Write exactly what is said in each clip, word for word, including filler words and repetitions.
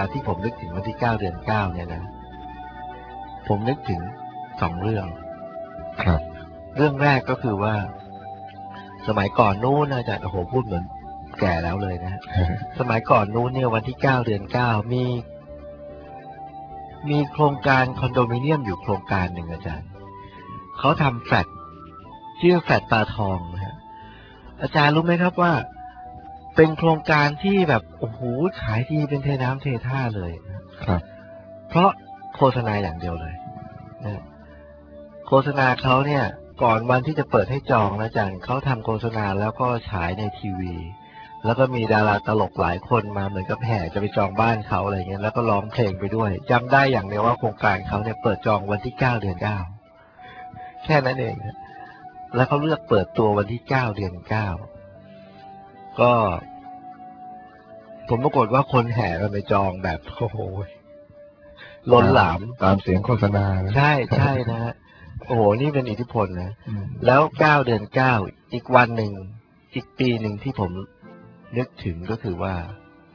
าที่ผมนึกถึงวันที่เก้าเดือนเก้าเนี่ยนะผมนึกถึงสองเรื่องครับเรื่องแรกก็คือว่าสมัยก่อนนู้นอาจารย์โอ้โหพูดเหมือนแก่แล้วเลยนะ สมัยก่อนนู้นเนี่ยวันที่เก้าเดือนเก้ามีมีโครงการคอนโดมิเนียมอยู่โครงการหนึ่งอาจารย์เขาทำแฟลตชื่อแฟลตตาทองนะฮะอาจารย์รู้ไหมครับว่าเป็นโครงการที่แบบโอ้โหขายดีเป็นเทน้ำเทท่าเลยครับเพราะโฆษณาอย่างเดียวเลยนะโฆษณาเขาเนี่ยก่อนวันที่จะเปิดให้จองนะอาจารย์เขาทำโฆษณาแล้วก็ฉายในทีวีแล้วก็มีดาราตลกหลายคนมาเหมือนกับแห่จะไปจองบ้านเขาอะไรเงี้ยแล้วก็ร้องเพลงไปด้วยจำได้อย่างเดียวว่าโครงการเขาเนี่ยเปิดจองวันที่เก้าเดือนเก้าแค่นั้นเองแล้วเขาเลือกเปิดตัววันที่เก้าเดือนเก้าก็ผมปรากฏว่าคนแห่กันไปจองแบบโอ้โหล้นหลามตามเสียงโฆษณาใช่ใช่นะฮะโอ้โหนี่เป็นอิทธิพลนะแล้วเก้าเดือนเก้าอีกวันหนึ่งอีกปีหนึ่งที่ผมนึกถึงก็คือว่า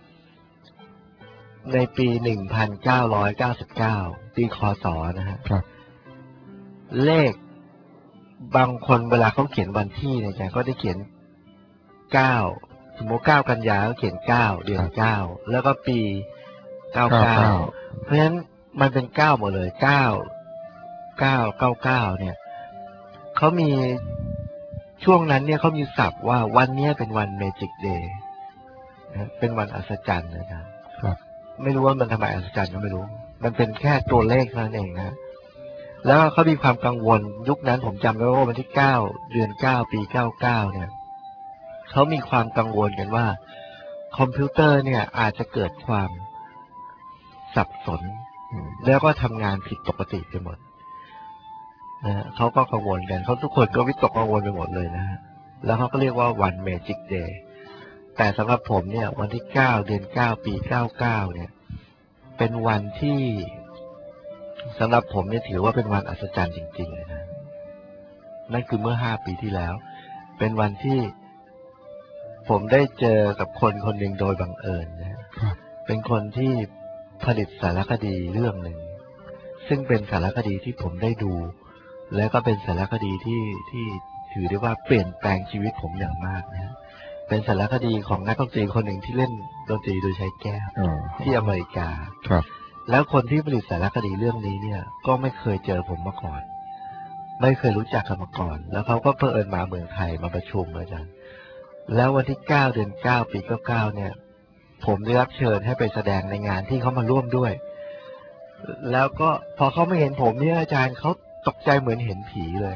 ในปีหนึ่งพันเก้าร้อยเก้าสิบเก้าปีคศนะฮะเลขบางคนเวลาเขาเขียนวันที่เนี่ยเขาได้เขียนเก้าสมมติเก้ากันยาเขาเขียนเก้าเดือนเก้าแล้วก็ปีเก้าเก้าเพราะฉะนั้นมันเป็นเก้าหมดเลยเก้าเก้าเก้าเก้าเนี่ยเขามีช่วงนั้นเนี่ยเขามีศัพท์ว่าวันนี้เป็นวันเมจิกเดย์เป็นวันอัศจรรย์นะครับไม่รู้ว่ามันทำไมอัศจรรย์ก็ไม่รู้มันเป็นแค่ตัวเลขนั่นเองนะแล้วเขามีความกังวลยุคนั้นผมจำได้ว่าวันที่เก้าเดือนเก้าปีเก้าเก้าเนี่ยเขามีความกังวลกันว่าคอมพิวเตอร์เนี่ยอาจจะเกิดความสับสนแล้วก็ทำงานผิดปกติไปหมดนะเขาก็กังวลกันเขาทุกคนก็วิตกกังวลไปหมดเลยนะฮะแล้วเขาก็เรียกว่าวันเมจิกเดย์แต่สำหรับผมเนี่ยวันที่เก้าเดือนเก้าปีเก้าเก้าเนี่ยเป็นวันที่สำหรับผมเนี่ยถือว่าเป็นวันอัศจรรย์จริงๆเลยนะนั่นคือเมื่อห้าปีที่แล้วเป็นวันที่ผมได้เจอกับคนคนหนึ่งโดยบังเอิญนะเป็นคนที่ผลิตสารคดีเรื่องหนึ่งซึ่งเป็นสารคดีที่ผมได้ดูแล้วก็เป็นสารคดีที่ที่ถือได้ว่าเปลี่ยนแปลงชีวิตผมอย่างมากนะเป็นสารคดีของนักดนตรีคนหนึ่งที่เล่นดนตรีโดยใช้แก้วที่อเมริกาครับแล้วคนที่ผลิตสารคดีเรื่องนี้เนี่ยก็ไม่เคยเจอผมมาก่อนไม่เคยรู้จักกันมาก่อนแล้วเขาก็เพิ่งมาเมืองไทยมาประชุมอาจารย์แล้ววันที่เก้าเดือนเก้าปีเก้าเก้าเนี่ยผมได้รับเชิญให้ไปแสดงในงานที่เขามาร่วมด้วยแล้วก็พอเขาไม่เห็นผมเนี่ยอาจารย์เขาตกใจเหมือนเห็นผีเลย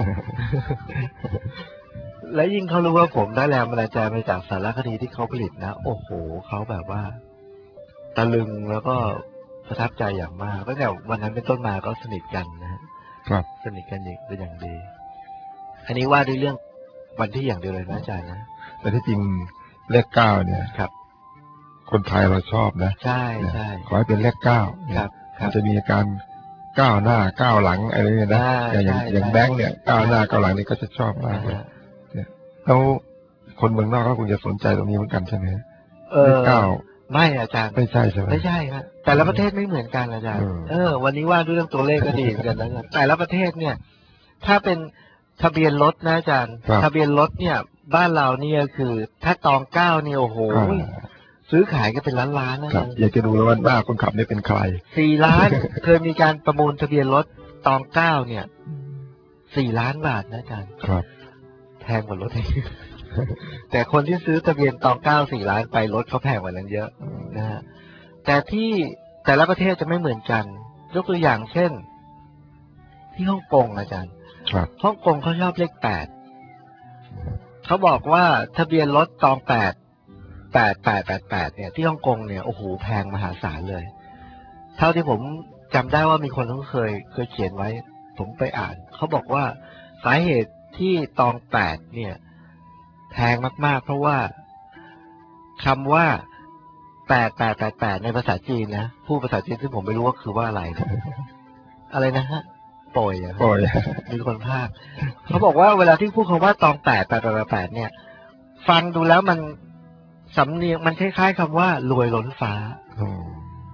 และยิ่งเขารู้ว่าผมได้แรงบันดาลใจมาจากสารคดีที่เขาผลิตนะโอ้โหเขาแบบว่าตะลึงแล้วก็ประทับใจอย่างมากตั้งแต่วันนั้นเป็นต้นมาก็สนิทกันนะครับสนิทกันอย่างเป็นอย่างดีอันนี้ว่าด้วยเรื่องวันที่อย่างเดียวเลยนะอาจารย์นะแต่ที่จริงเลขเก้าเนี่ยครับคนไทยเราชอบนะใช่ใช่ขอให้เป็นเลขเก้าครับมันจะมีการก้าวหน้าก้าวหลังอะไรเนี่ยนะอย่างอย่างแบงค์เนี่ยก้าวหน้าก้าวหลังนี่ก็จะชอบมากเลยแล้วคนเมืองนอกก็คงจะสนใจตรงนี้เหมือนกันใช่ไหมเลขเก้าไม่อาจารย์ไม่ใช่ใช่ไหมไม่ใช่ครับแต่ละประเทศไม่เหมือนกันอาจารย์เออวันนี้ว่าด้วยเรื่องตัวเลขก็ดีเหมือนกันนะแต่ละประเทศเนี่ยถ้าเป็นทะเบียนรถนะอาจารย์ทะเบียนรถเนี่ยบ้านเราเนี่ยคือถ้าตองเก้าเนี่ยโอ้โหซื้อขายก็เป็นล้านล้านนะครับอยากจะดูแล้วว่าหน้าคนขับนี่เป็นใครสี่ล้านเคยมีการประมูลทะเบียนรถตองเก้าเนี่ยสี่ล้านบาทนะอาจารย์ครับแพงกว่ารถเองแต่คนที่ซื้อทะเบียนตองเก้าสี่ล้านไปรถเขาแพงกว่านั้นเยอะนะฮะแต่ที่แต่ละประเทศจะไม่เหมือนกันยกตัวอย่างเช่นที่ฮ่องกงอาจารย์ฮ่องกงเขาชอบเลขแปดเขาบอกว่าทะเบียนรถตองแปดแปดแปดแปดแปดเนี่ยที่ฮ่องกงเนี่ยโอ้โหแพงมหาศาลเลยเท่าที่ผมจำได้ว่ามีคนเขาเคยเคยเขียนไว้ผมไปอ่านเขาบอกว่าสาเหตุที่ตองแปดเนี่ยแพงมากๆเพราะว่าคำว่าแปดแปดแปดแปดในภาษาจีนนะผู้ภาษาจีนซึ่งผมไม่รู้ว่าคือว่าอะไรนะอะไรนะฮะปล่อยอ่ะปล่อยมีคนพากเขาบอกว่าเวลาที่พูดคำว่าตองแปดแปดแปดแปดเนี่ยฟังดูแล้วมันสำเนียงมันคล้ายๆคำว่ารวยล้นฟ้า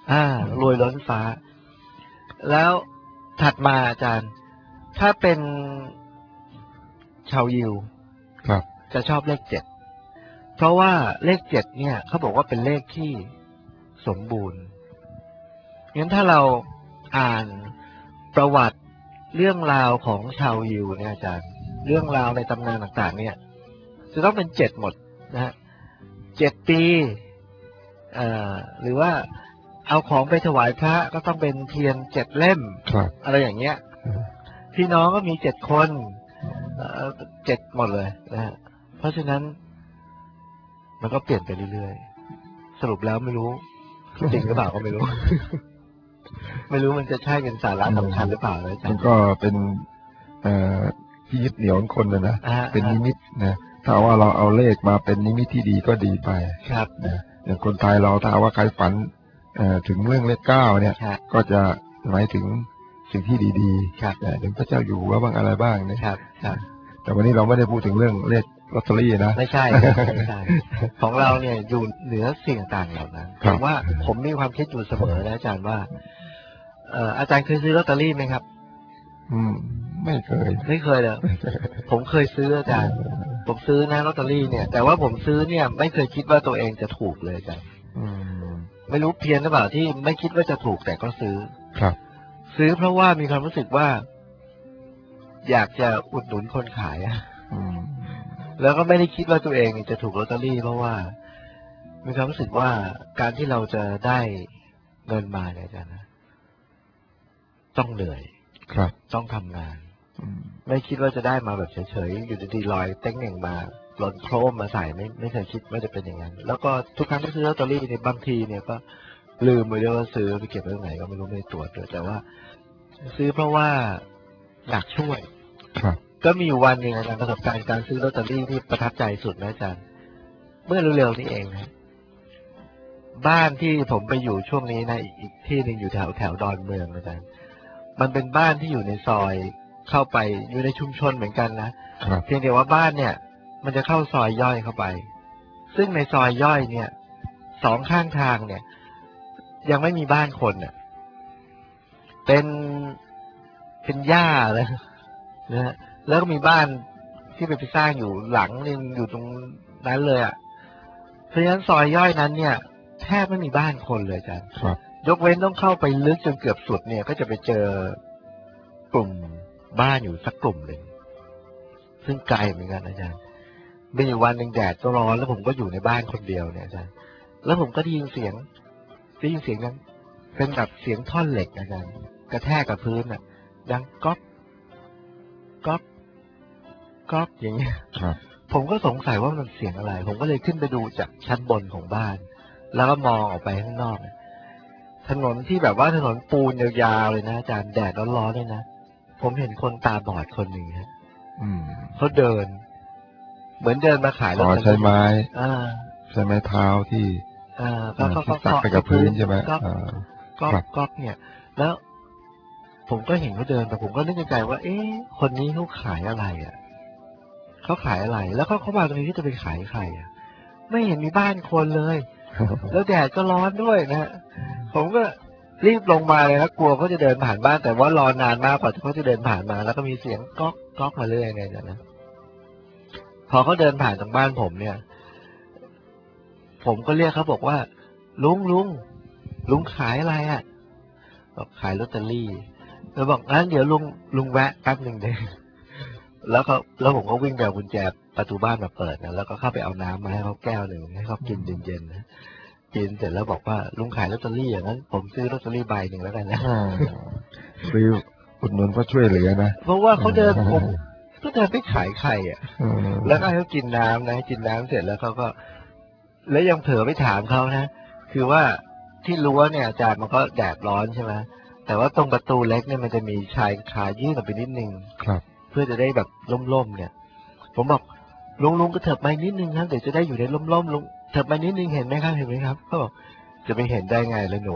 อ่ารวยล้นฟ้าแล้วถัดมาอาจารย์ถ้าเป็นชาวยิวครับจะชอบเลขเจ็ดเพราะว่าเลขเจ็ดเนี่ยเขาบอกว่าเป็นเลขที่สมบูรณ์งั้นถ้าเราอ่านประวัติเรื่องราวของชาวยิวเนี่ยอาจารย์เรื่องราวในตำนานต่างๆเนี่ยจะต้องเป็นเจ็ดหมดนะฮะเจ็ดปีเอ่อหรือว่าเอาของไปถวายพระก็ต้องเป็นเทียนเจ็ดเล่มอะไรอย่างเงี้ยพี่น้องก็มีเจ็ดคนเจ็ดหมดเลยนะฮะเพราะฉะนั้นมันก็เปลี่ยนไปเรื่อยๆสรุปแล้วไม่รู้จริงหรือเปล่าก็ไม่รู้ ไม่รู้มันจะใช่เป็นสาระสำคัญหรือเปล่าเลยมันก็เป็นที่ยึดเหนี่ยวของคนนะนะเป็นนิมิตนะถ้าว่าเราเอาเลขมาเป็นนิมิตที่ดีก็ดีไปครับนะอย่างคนไทยเราถ้าว่าใครฝันถึงเรื่องเลขเก้าเนี่ยก็จะหมายถึงสิ่งที่ดีๆถึงพระเจ้าอยู่หัวบ้างอะไรบ้างนะครับแต่วันนี้เราไม่ได้พูดถึงเรื่องเลขลอตเตอรี่นะไม่ใช่ไม่ใช่ของเราเนี่ยอยู่เหนือสิ่งต่างเหล่านั้นผมว่าผมมีความคิดอยู่เสมอนะอาจารย์ว่าอาจารย์เคยซื้อลอตเตอรี่ไหมครับอืมไม่เคยไม่เคยเลยผมเคยซื้ออาจารย์ผมซื้อนะลอตเตอรี่เนี่ยแต่ว่าผมซื้อเนี่ยไม่เคยคิดว่าตัวเองจะถูกเลยอาจารย์ไม่รู้เพี้ยนหรือเปล่าที่ไม่คิดว่าจะถูกแต่ก็ซื้อครับซื้อเพราะว่ามีความรู้สึกว่าอยากจะอุดหนุนคนขายอะแล้วก็ไม่ได้คิดว่าตัวเองจะถูกลอตเตอรี่เพราะว่ามีความรู้สึกว่าการที่เราจะได้เงินมาเนี่ยอาจารย์นะต้องเหนื่อยครับต้องทำงานไม่คิดว่าจะได้มาแบบเฉยๆอยู่ดีๆลอยเต้งเหน่งมาหล่นโครมมาใส่ไม่ไม่เคยคิดว่าจะเป็นอย่างนั้นแล้วก็ทุกครั้งที่ซื้อลอตเตอรี่เนี่ยบางทีเนี่ยก็ลืมไปเลยว่าซื้อไปเก็บไว้ไหนก็ไม่รู้ไม่ตรวจเลยแต่ว่าซื้อเพราะว่าอยากช่วยครับก็มีอยู่วันหนึ่งอาจารย์ประสบการณ์การซื้อลอตเตอรี่ที่ประทับใจสุดนะอาจารย์เมื่อเร็วๆนี้เองนะบ้านที่ผมไปอยู่ช่วงนี้นะอีกที่หนึ่งอยู่แถวแถวดอนเมืองอาจารย์มันเป็นบ้านที่อยู่ในซอยเข้าไปอยู่ในชุมชนเหมือนกันนะเพียงแต่ว่าบ้านเนี่ยมันจะเข้าซอยย่อยเข้าไปซึ่งในซอยย่อยเนี่ยสองข้างทางเนี่ยยังไม่มีบ้านคนเนี่ยเป็นเป็นหญ้าเลยนะฮะแล้วก็มีบ้านที่ไปไปสร้างอยู่หลังนึงอยู่ตรงนั้นเลยอ่ะเพราะฉะนั้นซอยย่อยนั้นเนี่ยแทบไม่มีบ้านคนเลยอาจารย์ยกเว้นต้องเข้าไปลึกจนเกือบสุดเนี่ยก็จะไปเจอกลุ่มบ้านอยู่สักกลุ่มหนึ่งซึ่งไกลเหมือนกันอาจารย์มีอยู่วันหนึ่งแดดก็ร้อนแล้วผมก็อยู่ในบ้านคนเดียวเนี่ยอาจารย์แล้วผมก็ได้ยินเสียงได้ยินเสียงนั้นเป็นแบบเสียงท่อนเหล็กอาจารย์กระแทกกับพื้นอ่ะดังก๊อกก๊อกก๊อกอย่างเงี้ยผมก็สงสัยว่ามันเสียงอะไรผมก็เลยขึ้นไปดูจากชั้นบนของบ้านแล้วก็มองออกไปข้างนอกถนนที่แบบว่าถนนปูนยาวๆเลยนะอาจารย์แดดร้อนๆเลยนะผมเห็นคนตาบอดคนหนึ่งฮะเขาเดินเหมือนเดินมาขายรถใช้ไม้ใช้ไม้เท้าที่ที่สักไปกับพื้นใช่ไหมก๊อกก๊อกเนี่ยแล้วผมก็เห็นเขาเดินแต่ผมก็นึกในใจว่าเอ๊ะคนนี้เขาขายอะไรอ่ะเขาขายอะไรแล้วเขาเข้ามาตรงนี้ที่จะไปขายใครอ่ะไม่เห็นมีบ้านคนเลยแล้วแดดก็ร้อนด้วยนะผมก็รีบลงมาเลยนะกลัวเขาจะเดินผ่านบ้านแต่ว่ารอนานมากกว่าที่เขาจะเดินผ่านมาแล้วก็มีเสียงก๊อกก๊อกมาเรื่อยไงนะพอเขาเดินผ่านตรงบ้านผมเนี่ยผมก็เรียกเขาบอกว่าลุงลุงลุงขายอะไรอ่ะบอกขายลอตเตอรี่แล้วบอกงั้นเดี๋ยวลุงลุงแวะแป๊บหนึ่งเดี๋ยวแล้วเขาแล้วผมก็วิ่งไปเอากุญแจประตูบ้านมาเปิดนะแล้วก็เข้าไปเอาน้ำมาให้เขาแก้วหนึ่งให้เขากินเย็นๆนะกินเสร็จแล้วบอกว่าลุงขายลอตเตอรี่อย่างนั้นผมซื้อลอตเตอรี่ใบหนึ่งแล้วกันนะซื้ออุดหนุนก็ช่วยเหลือนะเพราะว่าเขาเดินผมก็เดินไปขายไข่อ่ะแล้วก็ให้เขากินน้ำนะกินน้ำเสร็จแล้วเขาก็แล้วยังเผลอไปถามเขานะคือว่าที่รั้วเนี่ยอาจารย์มันก็แดดร้อนใช่ไหมแต่ว่าตรงประตูเล็กเนี่ยมันจะมีชายคายื่นออกไปนิดนึงครับเพื่อจะได้แบบร่มๆเนี่ยผมบอกลุงลุงก็เถิบไปนิดนึงนะเดี๋ยวจะได้อยู่ในร่มๆลุงเถิบไปนิดนึงเห็นไหมครับเห็นไหมครับเขาบอกจะไปเห็นได้ไงล่ะหนู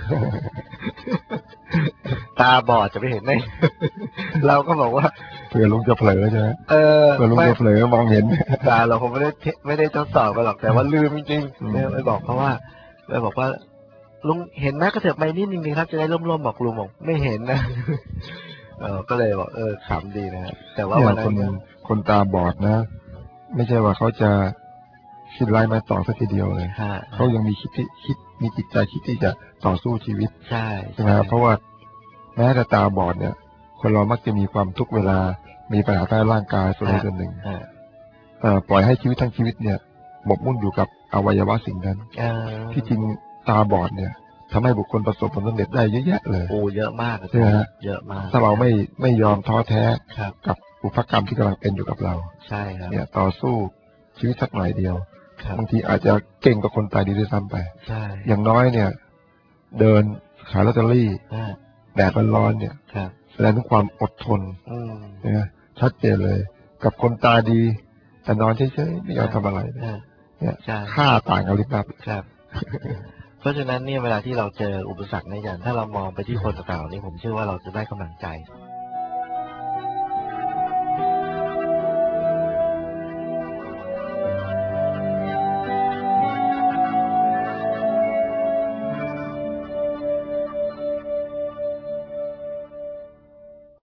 ตาบอดจะไปเห็นได้ เราก็บอกว่าเผื่อลุงจะเผลอใช่ไหมเออเผื่อลุงจะเผลอมองเห็นตาเราคงไม่ได้ไม่ได้ทดสอบกันหรอกแต่ว่าลืมจริงๆไม่ไปบอกเขาว่าไปบอกว่าลุงเห็นไหมก็เถิบไปนิดนึงครับจะได้ร่มๆบอกลุงบอกไม่เห็นนะ เออก็เลยบอกเออขำดีนะแต่ว่าวันนั้นคนตาบอดนะไม่ใช่ว่าเขาจะคิดร้ายมาต่อสักทีเดียวเลยเขายังมีคิดที่คิดมีจิตใจคิดที่จะต่อสู้ชีวิตใช่ใช่ไหมเพราะว่าแม้แต่ตาบอดเนี่ยคนเรามักจะมีความทุกข์เวลามีปัญหาทางร่างกายส่วนใดส่วนหนึ่งปล่อยให้ชีวิตทั้งชีวิตเนี่ยหมกมุ่นอยู่กับอวัยวะสิ่งนั้นที่จริงตาบอดเนี่ยทำให้บุคคลประสบผลสำเร็จได้เยอะแยะเลยโอ้เยอะมากใช่ไหมฮะเยอะมากถ้าเราไม่ไม่ยอมท้อแท้กับอุปกรรมที่กำลังเป็นอยู่กับเราใช่ครับเนี่ยต่อสู้ชีวิตสักหน่อยเดียวบางทีอาจจะเก่งกว่าคนตายดีด้วยซ้ำไปใช่อย่างน้อยเนี่ยเดินขายลอตเตอรี่แดดร้อนๆเนี่ยแสดงถึงความอดทนนะชัดเจนเลยกับคนตาดีแต่นอนเฉยๆไม่ยอมทำอะไรเนี่ยค่าต่างกันลิบลับครับเพราะฉะนั้นเนี่ยเวลาที่เราเจออุปสรรคในอย่างถ้าเรามองไปที่คนต่างๆนี่ผมเชื่อว่าเราจะได้กำลังใจ